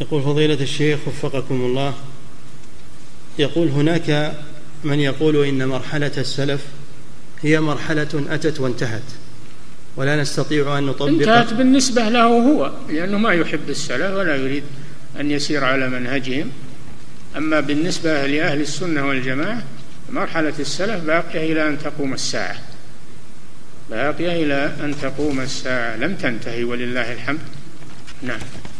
يقول فضيلة الشيخ وفقكم الله، يقول هناك من يقول إن مرحلة السلف هي مرحلة أتت وانتهت ولا نستطيع أن نطبق. انتهت بالنسبة له هو، لأنه ما يحب السلف ولا يريد أن يسير على منهجهم. أما بالنسبة لأهل السنة والجماعة مرحلة السلف باقية إلى أن تقوم الساعة، باقية إلى أن تقوم الساعة، لم تنتهي ولله الحمد. نعم.